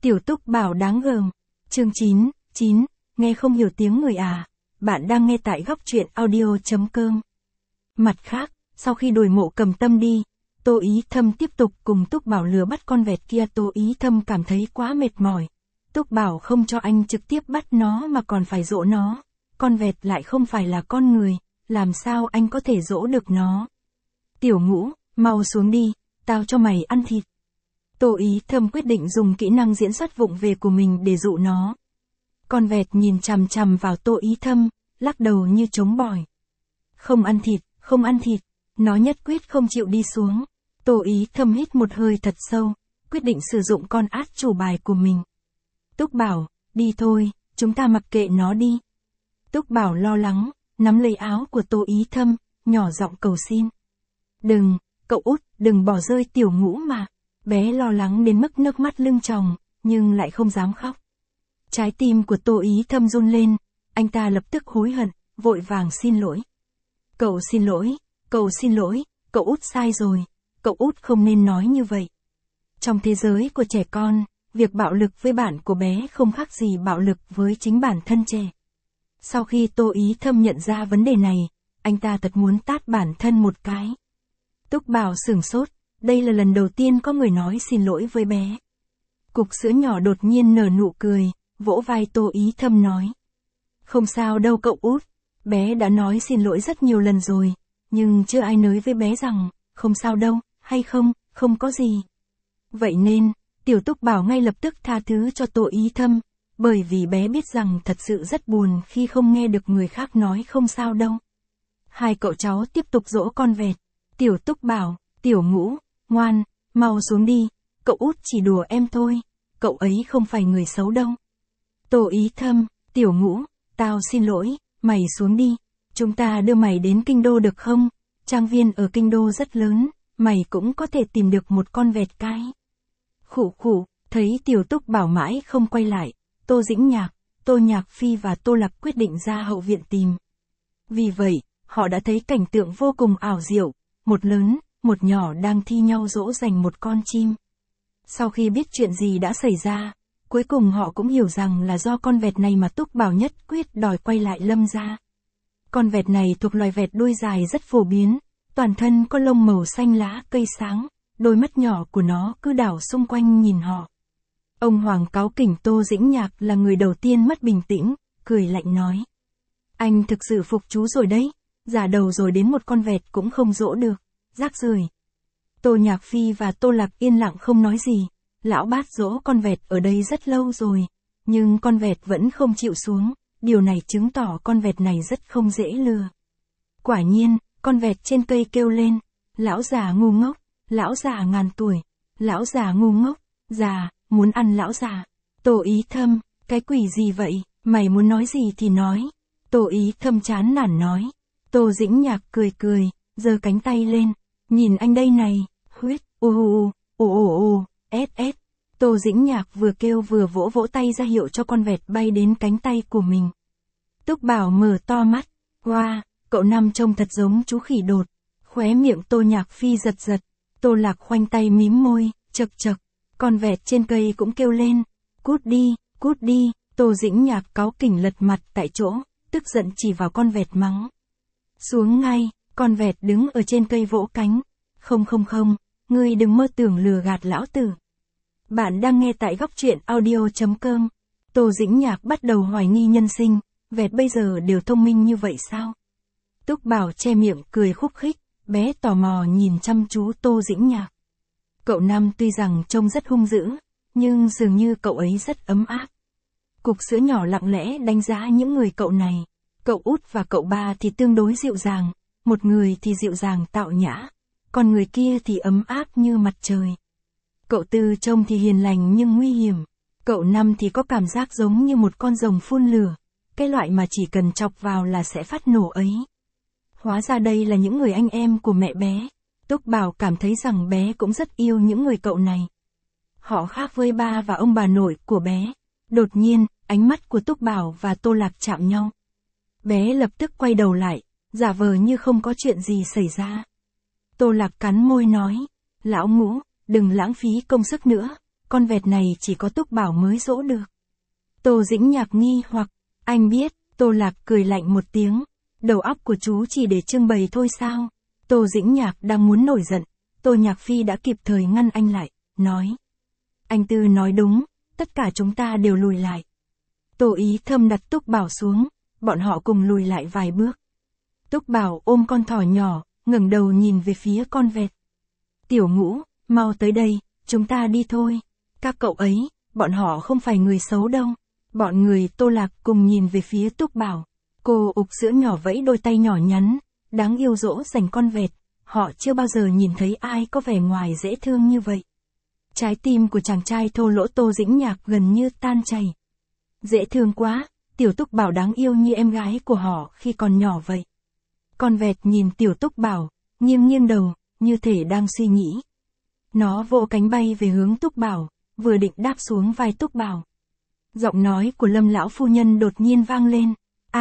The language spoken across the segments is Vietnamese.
Tiểu Túc Bảo đáng gờm. Chương 9, nghe không hiểu tiếng người à. Bạn đang nghe tại góc truyện audio.com. Mặt khác, sau khi đuổi Mộ Cầm Tâm đi, Tô Ý Thâm tiếp tục cùng Túc Bảo lừa bắt con vẹt kia. Tô Ý Thâm cảm thấy quá mệt mỏi. Túc Bảo không cho anh trực tiếp bắt nó mà còn phải dỗ nó. Con vẹt lại không phải là con người, làm sao anh có thể dỗ được nó. Tiểu Ngũ, mau xuống đi, tao cho mày ăn thịt. Tô Ý Thâm quyết định dùng kỹ năng diễn xuất vụng về của mình để dụ nó. Con vẹt nhìn chằm chằm vào Tô Ý Thâm, lắc đầu như trống bỏi. Không ăn thịt, không ăn thịt, nó nhất quyết không chịu đi xuống. Tô Ý Thâm hít một hơi thật sâu, quyết định sử dụng con át chủ bài của mình. Túc Bảo, đi thôi, chúng ta mặc kệ nó đi. Túc Bảo lo lắng, nắm lấy áo của Tô Ý Thâm, nhỏ giọng cầu xin. Đừng, cậu út, đừng bỏ rơi Tiểu Ngũ mà. Bé lo lắng đến mức nước mắt lưng tròng, nhưng lại không dám khóc. Trái tim của Tô Ý Thâm run lên, anh ta lập tức hối hận, vội vàng xin lỗi. Cậu xin lỗi, cậu út sai rồi, cậu út không nên nói như vậy. Trong thế giới của trẻ con, việc bạo lực với bạn của bé không khác gì bạo lực với chính bản thân trẻ. Sau khi Tô Ý Thâm nhận ra vấn đề này, anh ta thật muốn tát bản thân một cái. Túc Bảo sửng sốt, đây là lần đầu tiên có người nói xin lỗi với bé. Cục sữa nhỏ đột nhiên nở nụ cười, vỗ vai Tô Ý Thâm nói. Không sao đâu cậu út, bé đã nói xin lỗi rất nhiều lần rồi, nhưng chưa ai nói với bé rằng, không sao đâu, hay không, không có gì. Vậy nên, Tiểu Túc Bảo ngay lập tức tha thứ cho Tô Ý Thâm, bởi vì bé biết rằng thật sự rất buồn khi không nghe được người khác nói không sao đâu. Hai cậu cháu tiếp tục dỗ con vẹt. Tiểu Túc Bảo, Tiểu Ngũ, ngoan, mau xuống đi, cậu út chỉ đùa em thôi, cậu ấy không phải người xấu đâu. Tô Ý Thâm, Tiểu Ngũ, tao xin lỗi, mày xuống đi, chúng ta đưa mày đến kinh đô được không? Trang viên ở kinh đô rất lớn, mày cũng có thể tìm được một con vẹt cái. Khụ khụ, thấy Tiểu Túc Bảo mãi không quay lại, Tô Dĩnh Nhạc, Tô Nhạc Phi và Tô Lạc quyết định ra hậu viện tìm. Vì vậy, họ đã thấy cảnh tượng vô cùng ảo diệu, một lớn, một nhỏ đang thi nhau dỗ dành một con chim. Sau khi biết chuyện gì đã xảy ra, cuối cùng họ cũng hiểu rằng là do con vẹt này mà Túc Bảo nhất quyết đòi quay lại Lâm gia. Con vẹt này thuộc loài vẹt đuôi dài rất phổ biến, toàn thân có lông màu xanh lá cây sáng, đôi mắt nhỏ của nó cứ đảo xung quanh nhìn họ. Ông Hoàng cáu kỉnh Tô Dĩnh Nhạc là người đầu tiên mất bình tĩnh, cười lạnh nói. Anh thực sự phục chú rồi đấy, già đầu rồi đến một con vẹt cũng không dỗ được, rác rưởi. Tô Nhạc Phi và Tô Lạc yên lặng không nói gì, lão bát dỗ con vẹt ở đây rất lâu rồi, nhưng con vẹt vẫn không chịu xuống, điều này chứng tỏ con vẹt này rất không dễ lừa. Quả nhiên, con vẹt trên cây kêu lên, lão già ngu ngốc, lão già ngàn tuổi, lão già ngu ngốc, già, muốn ăn lão già. Tô Ý Thâm, cái quỷ gì vậy, mày muốn nói gì thì nói. Tô Ý Thâm chán nản nói. Tô Dĩnh Nhạc cười cười, giơ cánh tay lên, nhìn anh đây này, huyết, s. Tô Dĩnh Nhạc vừa kêu vừa vỗ vỗ tay ra hiệu cho con vẹt bay đến cánh tay của mình. Túc Bảo mở to mắt, wow, cậu Năm trông thật giống chú khỉ đột. Khóe miệng Tô Nhạc Phi giật giật, Tô Lạc khoanh tay mím môi, chậc chậc. Con vẹt trên cây cũng kêu lên, cút đi, Tô Dĩnh Nhạc cáu kỉnh lật mặt tại chỗ, tức giận chỉ vào con vẹt mắng. Xuống ngay, con vẹt đứng ở trên cây vỗ cánh. Không, ngươi đừng mơ tưởng lừa gạt lão tử. Bạn đang nghe tại góc truyện audio.com. Tô Dĩnh Nhạc bắt đầu hoài nghi nhân sinh, vẹt bây giờ đều thông minh như vậy sao? Túc Bảo che miệng cười khúc khích, bé tò mò nhìn chăm chú Tô Dĩnh Nhạc. Cậu Năm tuy rằng trông rất hung dữ, nhưng dường như cậu ấy rất ấm áp. Cục sữa nhỏ lặng lẽ đánh giá những người cậu này. Cậu út và cậu ba thì tương đối dịu dàng, một người thì dịu dàng tạo nhã, còn người kia thì ấm áp như mặt trời. Cậu Tư trông thì hiền lành nhưng nguy hiểm. Cậu Năm thì có cảm giác giống như một con rồng phun lửa, cái loại mà chỉ cần chọc vào là sẽ phát nổ ấy. Hóa ra đây là những người anh em của mẹ bé. Túc Bảo cảm thấy rằng bé cũng rất yêu những người cậu này. Họ khác với ba và ông bà nội của bé. Đột nhiên, ánh mắt của Túc Bảo và Tô Lạc chạm nhau. Bé lập tức quay đầu lại, giả vờ như không có chuyện gì xảy ra. Tô Lạc cắn môi nói, lão Ngũ, đừng lãng phí công sức nữa, con vẹt này chỉ có Túc Bảo mới dỗ được. Tô Dĩnh Nhạc nghi hoặc, anh biết, Tô Lạc cười lạnh một tiếng, đầu óc của chú chỉ để trưng bày thôi sao? Tô Dĩnh Nhạc đang muốn nổi giận, Tô Nhạc Phi đã kịp thời ngăn anh lại, nói. Anh Tư nói đúng, tất cả chúng ta đều lùi lại. Tô Ý Thâm đặt Túc Bảo xuống, bọn họ cùng lùi lại vài bước. Túc Bảo ôm con thỏ nhỏ, ngẩng đầu nhìn về phía con vẹt. Tiểu Ngũ, mau tới đây, chúng ta đi thôi. Các cậu ấy, bọn họ không phải người xấu đâu. Bọn người Tô Lạc cùng nhìn về phía Túc Bảo. Cô ục sữa nhỏ vẫy đôi tay nhỏ nhắn, đáng yêu dỗ dành con vẹt. Họ chưa bao giờ nhìn thấy ai có vẻ ngoài dễ thương như vậy. Trái tim của chàng trai thô lỗ Tô Dĩnh Nhạc gần như tan chảy. Dễ thương quá, tiểu Túc Bảo đáng yêu như em gái của họ khi còn nhỏ vậy. Con vẹt nhìn tiểu Túc Bảo, nghiêng nghiêng đầu, như thể đang suy nghĩ. Nó vỗ cánh bay về hướng Túc Bảo, vừa định đáp xuống vai Túc Bảo. Giọng nói của Lâm lão phu nhân đột nhiên vang lên.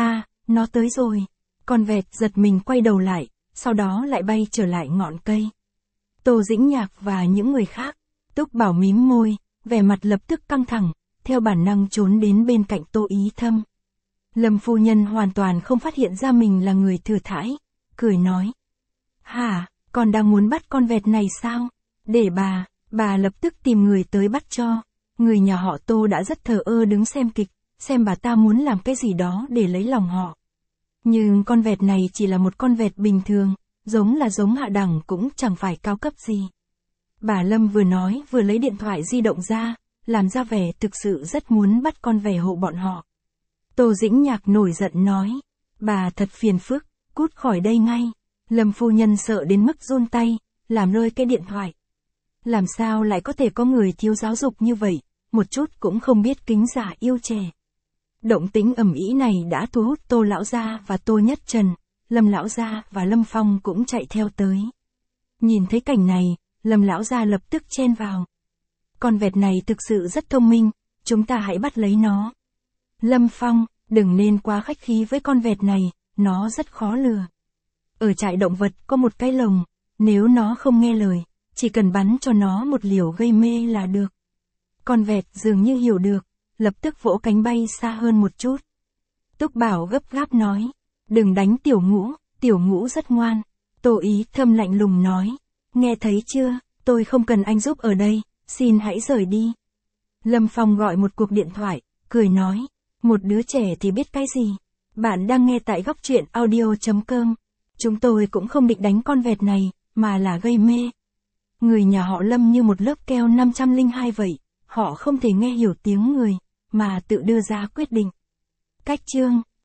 Nó tới rồi. Con vẹt giật mình quay đầu lại, sau đó lại bay trở lại ngọn cây. Tô Dĩnh Nhạc và những người khác, Túc Bảo mím môi, vẻ mặt lập tức căng thẳng, theo bản năng trốn đến bên cạnh Tô Ý Thâm. Lâm phu nhân hoàn toàn không phát hiện ra mình là người thừa thãi, cười nói. Hả, con đang muốn bắt con vẹt này sao? Để bà lập tức tìm người tới bắt cho. Người nhà họ Tô đã rất thờ ơ đứng xem kịch, xem bà ta muốn làm cái gì đó để lấy lòng họ. Nhưng con vẹt này chỉ là một con vẹt bình thường, giống hạ đẳng cũng chẳng phải cao cấp gì. Bà Lâm vừa nói vừa lấy điện thoại di động ra, làm ra vẻ thực sự rất muốn bắt con vẹt hộ bọn họ. Tô Dĩnh Nhạc nổi giận nói, bà thật phiền phức, cút khỏi đây ngay. Lâm phu nhân sợ đến mức run tay, làm rơi cái điện thoại. Làm sao lại có thể có người thiếu giáo dục như vậy, một chút cũng không biết kính già yêu trẻ. Động tĩnh ầm ĩ này đã thu hút Tô lão gia và Tô Nhất Trần, Lâm lão gia và Lâm Phong cũng chạy theo tới. Nhìn thấy cảnh này, Lâm lão gia lập tức chen vào. Con vẹt này thực sự rất thông minh, chúng ta hãy bắt lấy nó. Lâm Phong, đừng nên quá khách khí với con vẹt này, nó rất khó lừa. Ở trại động vật có một cái lồng, nếu nó không nghe lời, chỉ cần bắn cho nó một liều gây mê là được. Con vẹt dường như hiểu được, lập tức vỗ cánh bay xa hơn một chút. Túc Bảo gấp gáp nói, đừng đánh Tiểu Ngũ rất ngoan. Tô Ý Thâm lạnh lùng nói, nghe thấy chưa, tôi không cần anh giúp ở đây, xin hãy rời đi. Lâm Phong gọi một cuộc điện thoại, cười nói, một đứa trẻ thì biết cái gì. Bạn đang nghe tại góc truyện audio.com. Chúng tôi cũng không định đánh con vẹt này, mà là gây mê. Người nhà họ Lâm như một lớp keo 502 vậy, họ không thể nghe hiểu tiếng người, mà tự đưa ra quyết định. Cách chương